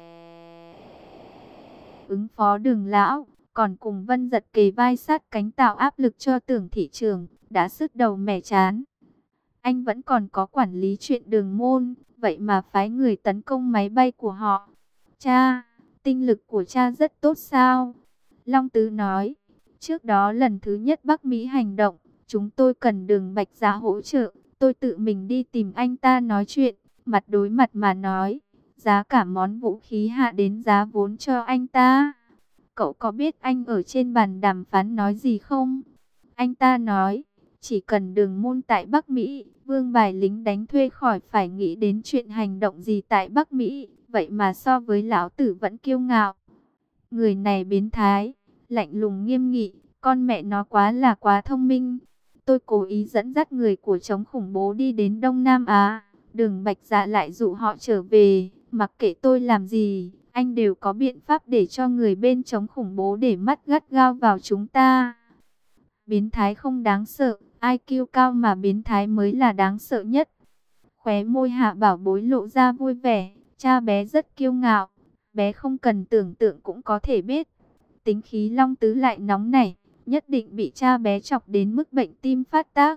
ứng phó Đường lão, còn cùng Vân Dật kề vai sát cánh tạo áp lực cho Tưởng thị trưởng, đã sứt đầu mẻ chán. Anh vẫn còn có quản lý chuyện Đường Môn, vậy mà phái người tấn công máy bay của họ. Cha, tinh lực của cha rất tốt sao? Long Tứ nói, trước đó lần thứ nhất Bắc Mỹ hành động, Chúng tôi cần Đường Bạch Dạ hỗ trợ, tôi tự mình đi tìm anh ta nói chuyện, mặt đối mặt mà nói. Giá cả món vũ khí hạ đến giá vốn cho anh ta. Cậu có biết anh ở trên bàn đàm phán nói gì không? Anh ta nói, chỉ cần Đường Môn tại Bắc Mỹ, vương bài lính đánh thuê khỏi phải nghĩ đến chuyện hành động gì tại Bắc Mỹ. Vậy mà so với lão tử vẫn kiêu ngạo. Người này biến thái, lạnh lùng nghiêm nghị, con mẹ nó quá thông minh. Tôi cố ý dẫn dắt người của chống khủng bố đi đến Đông Nam Á. Đường Bạch Dạ lại dụ họ trở về, mặc kệ tôi làm gì, anh đều có biện pháp để cho người bên chống khủng bố để mắt gắt gao vào chúng ta. Biến thái không đáng sợ, IQ cao mà biến thái mới là đáng sợ nhất. Khóe môi Hạ Bảo Bối lộ ra vui vẻ, cha bé rất kiêu ngạo, bé không cần tưởng tượng cũng có thể biết. Tính khí Long Tứ lại nóng nảy, nhất định bị cha bé chọc đến mức bệnh tim phát tác.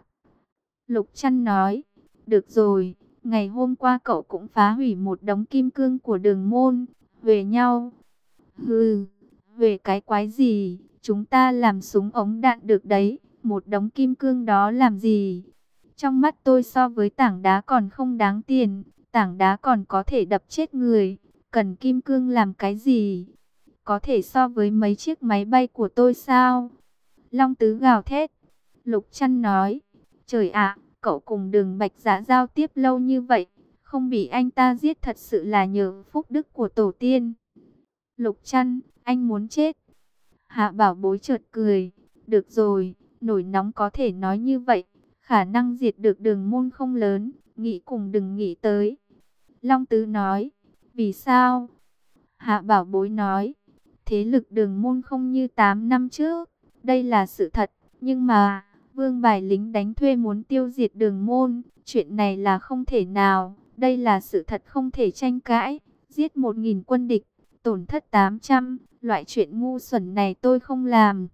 Lục Trăn nói, được rồi, ngày hôm qua cậu cũng phá hủy một đống kim cương của Đường Môn, về nhau. Hừ, về cái quái gì, chúng ta làm súng ống đạn được đấy, một đống kim cương đó làm gì? Trong mắt tôi so với tảng đá còn không đáng tiền, tảng đá còn có thể đập chết người, cần kim cương làm cái gì? Có thể so với mấy chiếc máy bay của tôi sao? Long Tứ gào thét. Lục Trăn nói, trời ạ, cậu cùng Đường Bạch Dạ giao tiếp lâu như vậy, không bị anh ta giết thật sự là nhờ phúc đức của tổ tiên. Lục Trăn, anh muốn chết. Hạ Bảo Bối chợt cười, được rồi, nổi nóng có thể nói như vậy, khả năng diệt được Đường Môn không lớn, nghĩ cùng đừng nghĩ tới. Long Tứ nói, vì sao? Hạ Bảo Bối nói, thế lực Đường Môn không như 8 năm trước, đây là sự thật, nhưng mà vương bài lính đánh thuê muốn tiêu diệt Đường Môn, chuyện này là không thể nào, đây là sự thật không thể tranh cãi, giết 1000 quân địch, tổn thất 800, loại chuyện ngu xuẩn này tôi không làm.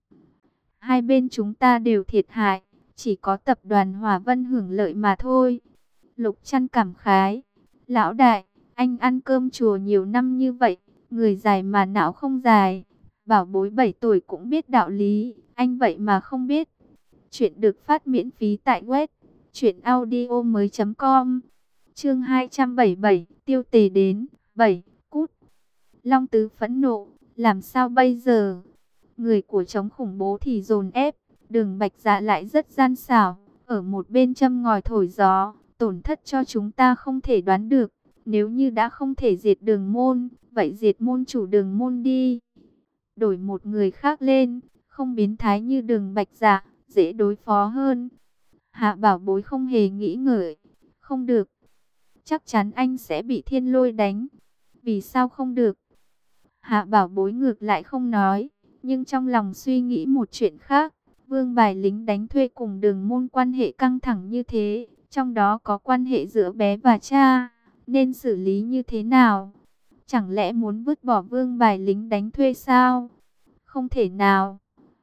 Hai bên chúng ta đều thiệt hại, chỉ có tập đoàn Hòa Vân hưởng lợi mà thôi. Lục Trăn cảm khái, lão đại, anh ăn cơm chùa nhiều năm như vậy, người dài mà não không dài. Bảo Bối 7 tuổi cũng biết đạo lý, anh vậy mà không biết. Chuyện được phát miễn phí tại web truyệnaudiomoi.com. Chương 277, tiêu tề đến, 7, cút. Long Tứ phẫn nộ, làm sao bây giờ? Người của chống khủng bố thì dồn ép, Đường Bạch Dạ lại rất gian xảo, ở một bên châm ngòi thổi gió, tổn thất cho chúng ta không thể đoán được. Nếu như đã không thể diệt Đường Môn, vậy diệt môn chủ Đường Môn đi. Đổi một người khác lên, không biến thái như Đường Bạch Dạ, dễ đối phó hơn. Hạ Bảo Bối không hề nghĩ ngợi, không được. Chắc chắn anh sẽ bị Thiên Lôi đánh. Vì sao không được? Hạ Bảo Bối ngược lại không nói, nhưng trong lòng suy nghĩ một chuyện khác. Vương bài lính đánh thuê cùng Đường Môn quan hệ căng thẳng như thế, trong đó có quan hệ giữa bé và cha, nên xử lý như thế nào? Chẳng lẽ muốn vứt bỏ vương bài lính đánh thuê sao? Không thể nào.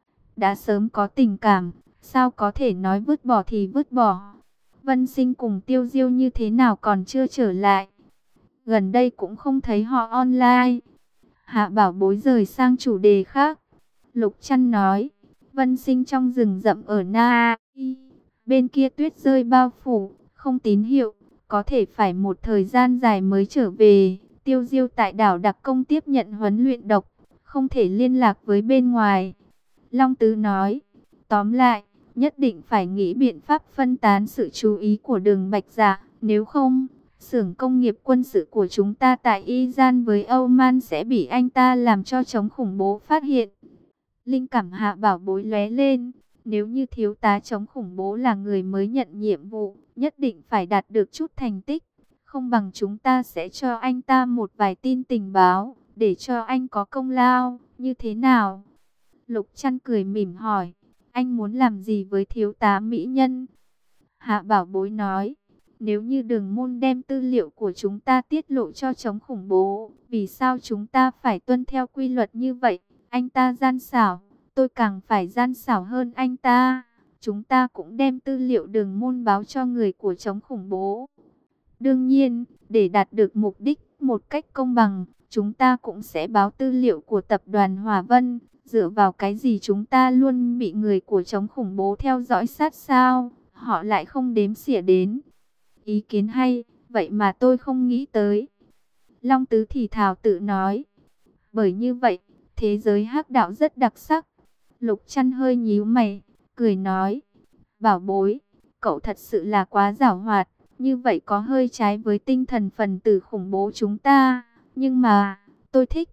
Đã sớm có tình cảm, sao có thể nói vứt bỏ thì vứt bỏ? Vân Sinh cùng Tiêu Diêu như thế nào còn chưa trở lại? Gần đây cũng không thấy họ online. Hạ Bảo Bối rời sang chủ đề khác. Lục Trăn nói, Vân Sinh trong rừng rậm ở Na I, bên kia tuyết rơi bao phủ, không tín hiệu, có thể phải một thời gian dài mới trở về. Tiêu Diêu tại đảo Đặc Công tiếp nhận huấn luyện độc, không thể liên lạc với bên ngoài. Long Tứ nói, tóm lại, nhất định phải nghĩ biện pháp phân tán sự chú ý của Đường Bạch Dạ, nếu không, xưởng công nghiệp quân sự của chúng ta tại Iran với Âu Man sẽ bị anh ta làm cho chống khủng bố phát hiện. Linh cảm Hạ Bảo Bối lóe lên, nếu như thiếu tá chống khủng bố là người mới nhận nhiệm vụ, nhất định phải đạt được chút thành tích, không bằng chúng ta sẽ cho anh ta một vài tin tình báo, để cho anh có công lao, như thế nào? Lục Trăn cười mỉm hỏi, anh muốn làm gì với thiếu tá mỹ nhân? Hạ Bảo Bối nói, nếu như Đường Môn đem tư liệu của chúng ta tiết lộ cho chống khủng bố, vì sao chúng ta phải tuân theo quy luật như vậy? Anh ta gian xảo, tôi càng phải gian xảo hơn anh ta. Chúng ta cũng đem tư liệu Đường Môn báo cho người của chống khủng bố. Đương nhiên, để đạt được mục đích một cách công bằng, chúng ta cũng sẽ báo tư liệu của tập đoàn Hòa Vân. Dựa vào cái gì chúng ta luôn bị người của chống khủng bố theo dõi sát sao? Họ lại không đếm xỉa đến. Ý kiến hay, vậy mà tôi không nghĩ tới. Long Tứ thì thào tự nói. Bởi như vậy, thế giới hắc đạo rất đặc sắc. Lục Trăn hơi nhíu mày, cười nói. Bảo bối, cậu thật sự là quá giảo hoạt. Như vậy có hơi trái với tinh thần phần tử khủng bố chúng ta. Nhưng mà, tôi thích.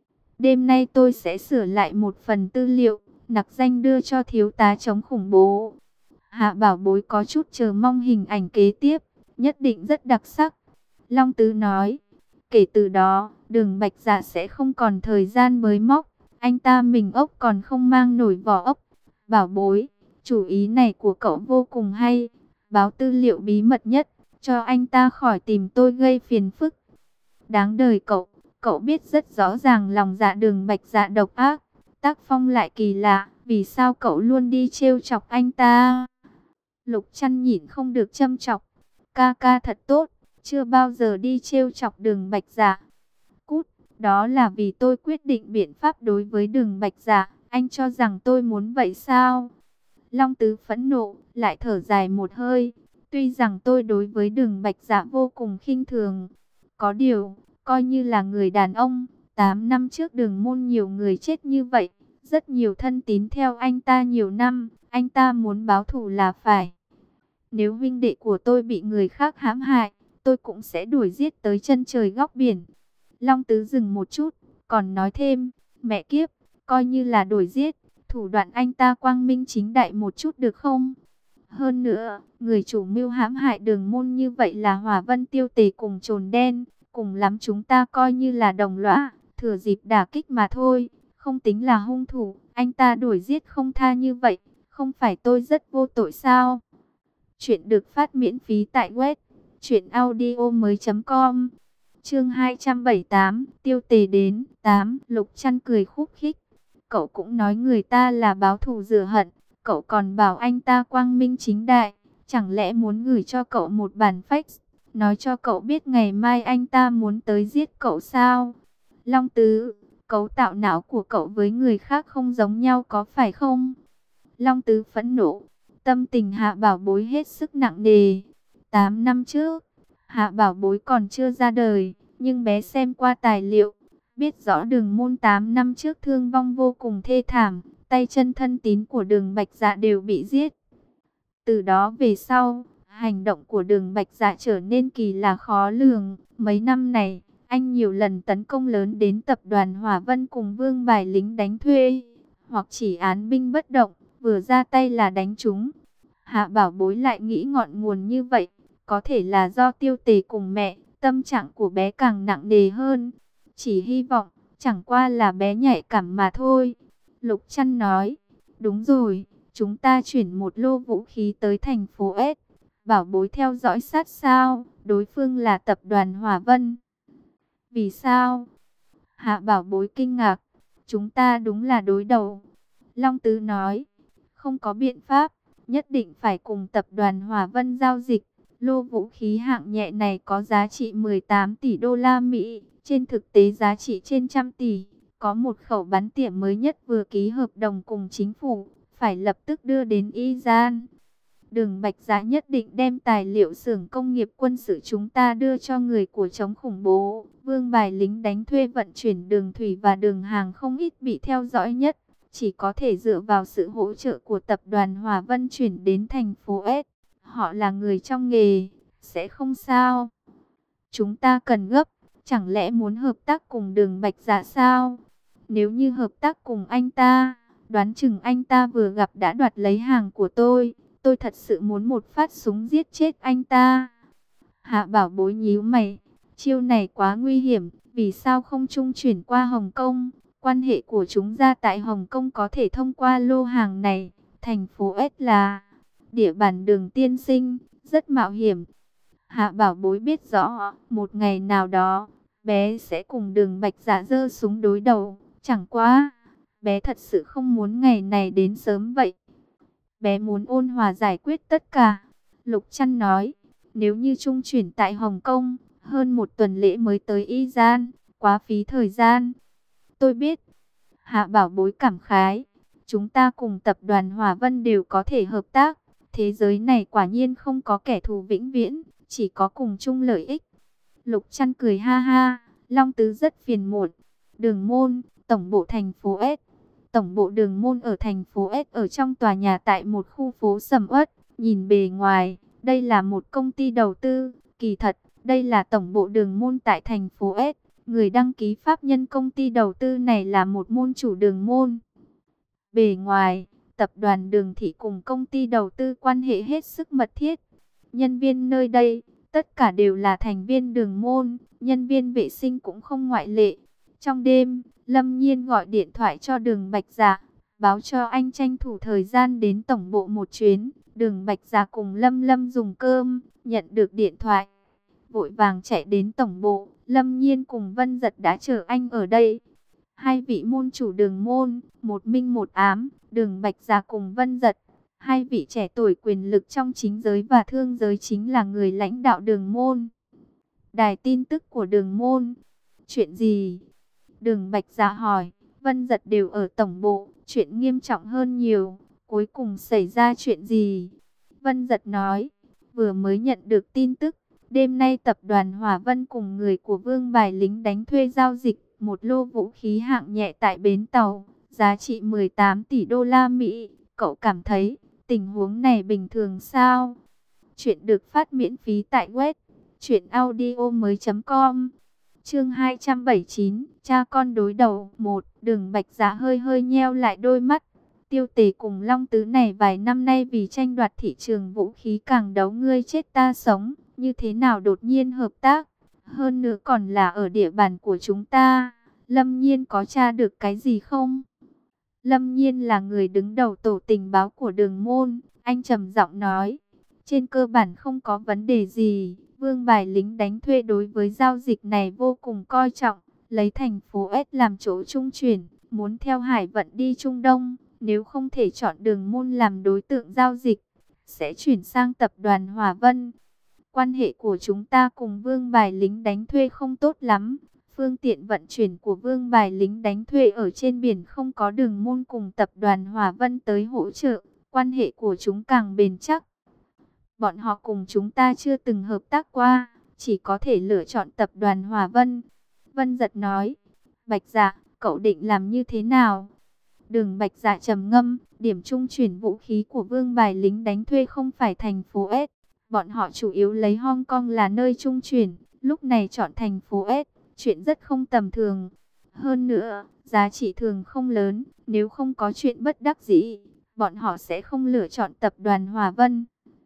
Đêm nay tôi sẽ sửa lại một phần tư liệu, nặc danh đưa cho thiếu tá chống khủng bố. Hạ Bảo Bối có chút chờ mong hình ảnh kế tiếp, nhất định rất đặc sắc. Long Tứ nói, kể từ đó, Đường Bạch Dạ sẽ không còn thời gian mới móc. Anh ta mình ốc còn không mang nổi vỏ ốc. Bảo Bối, chủ ý này của cậu vô cùng hay. Báo tư liệu bí mật nhất, cho anh ta khỏi tìm tôi gây phiền phức. Đáng đời cậu. Cậu biết rất rõ ràng lòng dạ Đường Bạch Dạ độc ác, tác phong lại kỳ lạ, vì sao cậu luôn đi trêu chọc anh ta? Lục Trăn nhịn không được châm chọc, ca ca thật tốt, chưa bao giờ đi trêu chọc Đường Bạch Dạ. Cút, đó là vì tôi quyết định biện pháp đối với Đường Bạch Dạ, anh cho rằng tôi muốn vậy sao? Long Tứ phẫn nộ, lại thở dài một hơi, tuy rằng tôi đối với Đường Bạch Dạ vô cùng khinh thường, có điều coi như là người đàn ông, 8 năm trước Đường môn nhiều người chết như vậy, rất nhiều thân tín theo anh ta nhiều năm, anh ta muốn báo thù là phải. Nếu huynh đệ của tôi bị người khác hãm hại, tôi cũng sẽ đuổi giết tới chân trời góc biển. Long Tứ dừng một chút, còn nói thêm, mẹ kiếp, coi như là đuổi giết, thủ đoạn anh ta quang minh chính đại một chút được không? Hơn nữa, người chủ mưu hãm hại Đường môn như vậy là Hỏa Vân Tiêu Tề cùng Trồn Đen. Cùng lắm chúng ta coi như là đồng lõa, thừa dịp đả kích mà thôi, không tính là hung thủ. Anh ta đuổi giết không tha như vậy, không phải tôi rất vô tội sao? Chuyện được phát miễn phí tại web truyệnaudiomoi.com. Chương 278, Tiêu Tề đến. 8. Lục Trăn cười khúc khích. Cậu cũng nói người ta là báo thù rửa hận, cậu còn bảo anh ta quang minh chính đại, chẳng lẽ muốn gửi cho cậu một bản fax, nói cho cậu biết ngày mai anh ta muốn tới giết cậu sao? Long Tứ, cấu tạo não của cậu với người khác không giống nhau có phải không? Long Tứ phẫn nộ, tâm tình Hạ Bảo Bối hết sức nặng nề. 8 năm trước, Hạ Bảo Bối còn chưa ra đời, nhưng bé xem qua tài liệu, biết rõ Đường môn 8 năm trước thương vong vô cùng thê thảm, tay chân thân tín của Đường Bạch Dạ đều bị giết. Từ đó về sau, hành động của Đường Bạch Dạ trở nên kỳ lạ khó lường. Mấy năm này, anh nhiều lần tấn công lớn đến tập đoàn Hỏa Vân cùng vương bài lính đánh thuê, hoặc chỉ án binh bất động, vừa ra tay là đánh chúng. Hạ Bảo Bối lại nghĩ ngọn nguồn như vậy, có thể là do Tiêu Tề cùng mẹ, tâm trạng của bé càng nặng nề hơn. Chỉ hy vọng, chẳng qua là bé nhạy cảm mà thôi. Lục Trăn nói, đúng rồi, chúng ta chuyển một lô vũ khí tới thành phố S. Bảo Bối theo dõi sát sao, đối phương là tập đoàn Hỏa Vân. Vì sao? Hạ Bảo Bối kinh ngạc, chúng ta đúng là đối đầu. Long Tứ nói, không có biện pháp, nhất định phải cùng tập đoàn Hỏa Vân giao dịch. Lô vũ khí hạng nhẹ này có giá trị 18 tỷ đô la Mỹ, trên thực tế giá trị trên trăm tỷ. Có một khẩu bắn tỉa mới nhất vừa ký hợp đồng cùng chính phủ, phải lập tức đưa đến Iran. Đường Bạch Dạ nhất định đem tài liệu xưởng công nghiệp quân sự chúng ta đưa cho người của chống khủng bố. Vương bài lính đánh thuê vận chuyển đường thủy và đường hàng không ít bị theo dõi nhất. Chỉ có thể dựa vào sự hỗ trợ của tập đoàn Hòa Vân chuyển đến thành phố S. Họ là người trong nghề, sẽ không sao. Chúng ta cần gấp, chẳng lẽ muốn hợp tác cùng Đường Bạch Dạ sao? Nếu như hợp tác cùng anh ta, đoán chừng anh ta vừa gặp đã đoạt lấy hàng của tôi. Tôi thật sự muốn một phát súng giết chết anh ta. Hạ Bảo Bối nhíu mày, chiêu này quá nguy hiểm, vì sao không trung chuyển qua Hồng Kông? Quan hệ của chúng ta tại Hồng Kông có thể thông qua lô hàng này. Thành phố S là địa bàn Đường tiên sinh, rất mạo hiểm. Hạ Bảo Bối biết rõ, một ngày nào đó, bé sẽ cùng Đường Bạch Dạ giơ súng đối đầu. Chẳng quá, bé thật sự không muốn ngày này đến sớm vậy. Bé muốn ôn hòa giải quyết tất cả. Lục Trăn nói, nếu như trung chuyển tại Hồng Kông, hơn một tuần lễ mới tới Iran, quá phí thời gian. Tôi biết. Hạ Bảo Bối cảm khái. Chúng ta cùng tập đoàn Hòa Vân đều có thể hợp tác. Thế giới này quả nhiên không có kẻ thù vĩnh viễn, chỉ có cùng chung lợi ích. Lục Trăn cười ha ha. Long Tứ rất phiền muộn. Đường Môn, tổng bộ thành phố S. Tổng bộ Đường Môn ở thành phố S ở trong tòa nhà tại một khu phố sầm uất. Nhìn bề ngoài, đây là một công ty đầu tư. Kỳ thật, đây là tổng bộ Đường Môn tại thành phố S. Người đăng ký pháp nhân công ty đầu tư này là một môn chủ Đường Môn. Bề ngoài, tập đoàn Đường Thị cùng công ty đầu tư quan hệ hết sức mật thiết. Nhân viên nơi đây, tất cả đều là thành viên Đường Môn, nhân viên vệ sinh cũng không ngoại lệ. Trong đêm, Lâm Nhiên gọi điện thoại cho Đường Bạch Dạ, báo cho anh tranh thủ thời gian đến tổng bộ một chuyến. Đường Bạch Dạ cùng Lâm Lâm dùng cơm, nhận được điện thoại, vội vàng chạy đến tổng bộ. Lâm Nhiên cùng Vân Giật đã chờ anh ở đây. Hai vị môn chủ Đường Môn, một minh một ám, Đường Bạch Dạ cùng Vân Giật, hai vị trẻ tuổi quyền lực trong chính giới và thương giới chính là người lãnh đạo Đường Môn. Đài tin tức của Đường Môn. Chuyện gì? Đường Bạch Dạ hỏi. Vân Giật đều ở tổng bộ, chuyện nghiêm trọng hơn nhiều. Cuối cùng xảy ra chuyện gì? Vân Giật nói, vừa mới nhận được tin tức. Đêm nay tập đoàn Hòa Vân cùng người của Vương Bài lính đánh thuê giao dịch một lô vũ khí hạng nhẹ tại bến tàu, giá trị 18 tỷ đô la Mỹ. Cậu cảm thấy tình huống này bình thường sao? Chuyện được phát miễn phí tại web truyệnaudiomoi.com. Chương 279, cha con đối đầu. Một, Đường Bạch Dạ hơi hơi nheo lại đôi mắt. Tiêu Tề cùng Long Tứ này vài năm nay vì tranh đoạt thị trường vũ khí càng đấu ngươi chết ta sống, như thế nào đột nhiên hợp tác? Hơn nữa còn là ở địa bàn của chúng ta. Lâm Nhiên có tra được cái gì không? Lâm Nhiên là người đứng đầu tổ tình báo của Đường Môn, anh trầm giọng nói. Trên cơ bản không có vấn đề gì. Vương Bài lính đánh thuê đối với giao dịch này vô cùng coi trọng, lấy thành phố S làm chỗ trung chuyển, muốn theo hải vận đi Trung Đông. Nếu không thể chọn Đường Môn làm đối tượng giao dịch, sẽ chuyển sang tập đoàn Hòa Vân. Quan hệ của chúng ta cùng Vương Bài lính đánh thuê không tốt lắm. Phương tiện vận chuyển của Vương Bài lính đánh thuê ở trên biển không có Đường Môn cùng tập đoàn Hòa Vân tới hỗ trợ. Quan hệ của chúng càng bền chắc. Bọn họ cùng chúng ta chưa từng hợp tác qua, chỉ có thể lựa chọn tập đoàn Hòa Vân. Vân Giật nói, Bạch Dạ, cậu định làm như thế nào? Đường Bạch Dạ trầm ngâm, điểm trung chuyển vũ khí của Vương Bài lính đánh thuê không phải thành phố S. Bọn họ chủ yếu lấy Hong Kong là nơi trung chuyển, lúc này chọn thành phố S, chuyện rất không tầm thường. Hơn nữa, giá trị thường không lớn, nếu không có chuyện bất đắc dĩ, bọn họ sẽ không lựa chọn tập đoàn Hòa Vân.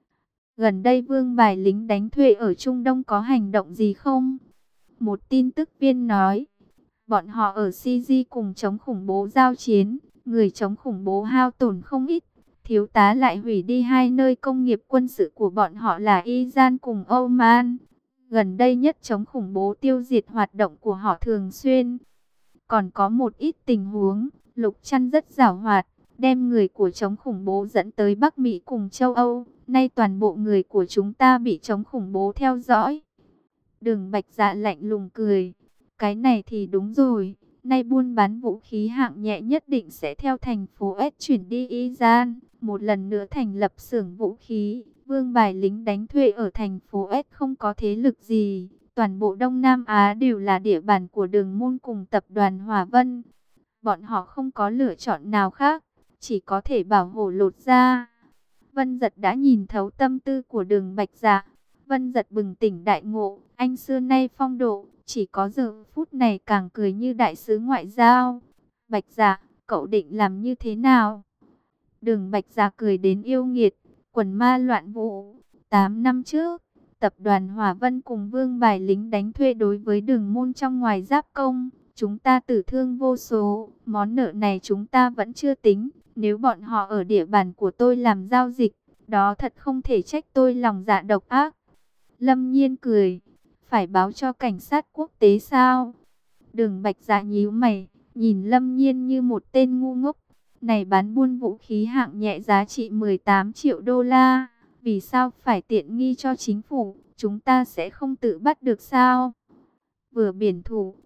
Gần đây Vương Bài lính đánh thuê ở Trung Đông có hành động gì không? Một tin tức viên nói, bọn họ ở CG cùng chống khủng bố giao chiến, người chống khủng bố hao tổn không ít. Thiếu tá lại hủy đi hai nơi công nghiệp quân sự của bọn họ là Iran cùng Oman. Gần đây nhất chống khủng bố tiêu diệt hoạt động của họ thường xuyên. Còn có một ít tình huống, Lục Trăn rất giảo hoạt, đem người của chống khủng bố dẫn tới Bắc Mỹ cùng châu Âu. Nay toàn bộ người của chúng ta bị chống khủng bố theo dõi. Đường Bạch Dạ lạnh lùng cười. Cái này thì đúng rồi. Nay buôn bán vũ khí hạng nhẹ nhất định sẽ theo thành phố S chuyển đi Iran. Một lần nữa thành lập xưởng vũ khí. Vương Bài lính đánh thuê ở thành phố S không có thế lực gì. Toàn bộ Đông Nam Á đều là địa bàn của Đường Môn cùng tập đoàn Hòa Vân. Bọn họ không có lựa chọn nào khác, chỉ có thể bảo hộ lột ra. Vân Giật đã nhìn thấu tâm tư của Đường Bạch Dạ. Vân Giật bừng tỉnh đại ngộ, anh xưa nay phong độ, chỉ có giờ phút này càng cười như đại sứ ngoại giao. Bạch Dạ, cậu định làm như thế nào? Đường Bạch Dạ cười đến yêu nghiệt, quần ma loạn vũ. 8 năm trước, tập đoàn Hòa Vân cùng Vương Bài lính đánh thuê đối với Đường Môn trong ngoài giáp công. Chúng ta tử thương vô số, món nợ này chúng ta vẫn chưa tính. Nếu bọn họ ở địa bàn của tôi làm giao dịch, đó thật không thể trách tôi lòng dạ độc ác. Lâm Nhiên cười, phải báo cho cảnh sát quốc tế sao? Đường Bạch Dạ nhíu mày, nhìn Lâm Nhiên như một tên ngu ngốc. Này bán buôn vũ khí hạng nhẹ giá trị 18 triệu đô la, vì sao phải tiện nghi cho chính phủ? Chúng ta sẽ không tự bắt được sao? Vừa biển thủ,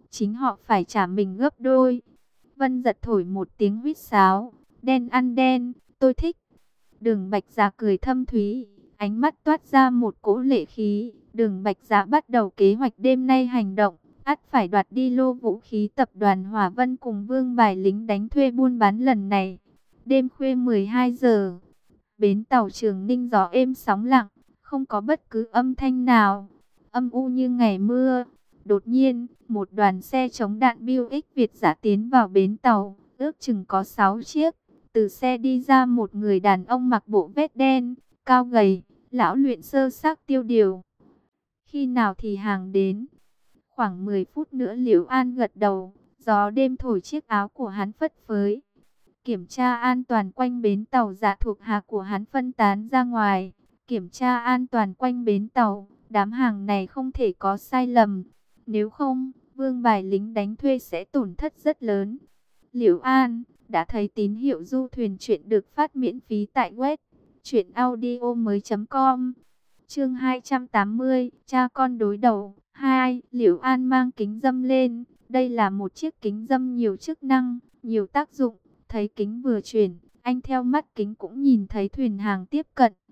chính họ phải trả mình gấp đôi. Vân Giật thổi một tiếng huýt sáo, đen ăn đen, tôi thích. Đường Bạch Dạ cười thâm thúy, ánh mắt toát ra một cỗ lệ khí. Đường Bạch Dạ bắt đầu kế hoạch đêm nay hành động, ắt phải đoạt đi lô vũ khí tập đoàn Hỏa Vân cùng vương bài lính đánh thuê buôn bán lần này. Đêm khuya 12 giờ, bến tàu Trường Ninh gió êm sóng lặng, không có bất cứ âm thanh nào, âm u như ngày mưa. Đột nhiên, một đoàn xe chống đạn Buick Việt giã tiến vào bến tàu, ước chừng có 6 chiếc. Từ xe đi ra một người đàn ông mặc bộ vest đen, cao gầy, lão luyện sơ xác tiêu điều. Khi nào thì hàng đến? Khoảng 10 phút nữa Liễu An gật đầu, gió đêm thổi chiếc áo của hắn phất phới. Kiểm tra an toàn quanh bến tàu, dạ thuộc hạ của hắn phân tán ra ngoài. Kiểm tra an toàn quanh bến tàu, đám hàng này không thể có sai lầm. Nếu không, vương bài lính đánh thuê sẽ tổn thất rất lớn. Liễu An đã thấy tín hiệu du thuyền chuyện được phát miễn phí tại web truyệnaudiomoi.com. Chương 280, cha con đối đầu 2. Liễu An mang kính râm lên. Đây là một chiếc kính râm nhiều chức năng, nhiều tác dụng. Thấy kính vừa chuyển, anh theo mắt kính cũng nhìn thấy thuyền hàng tiếp cận.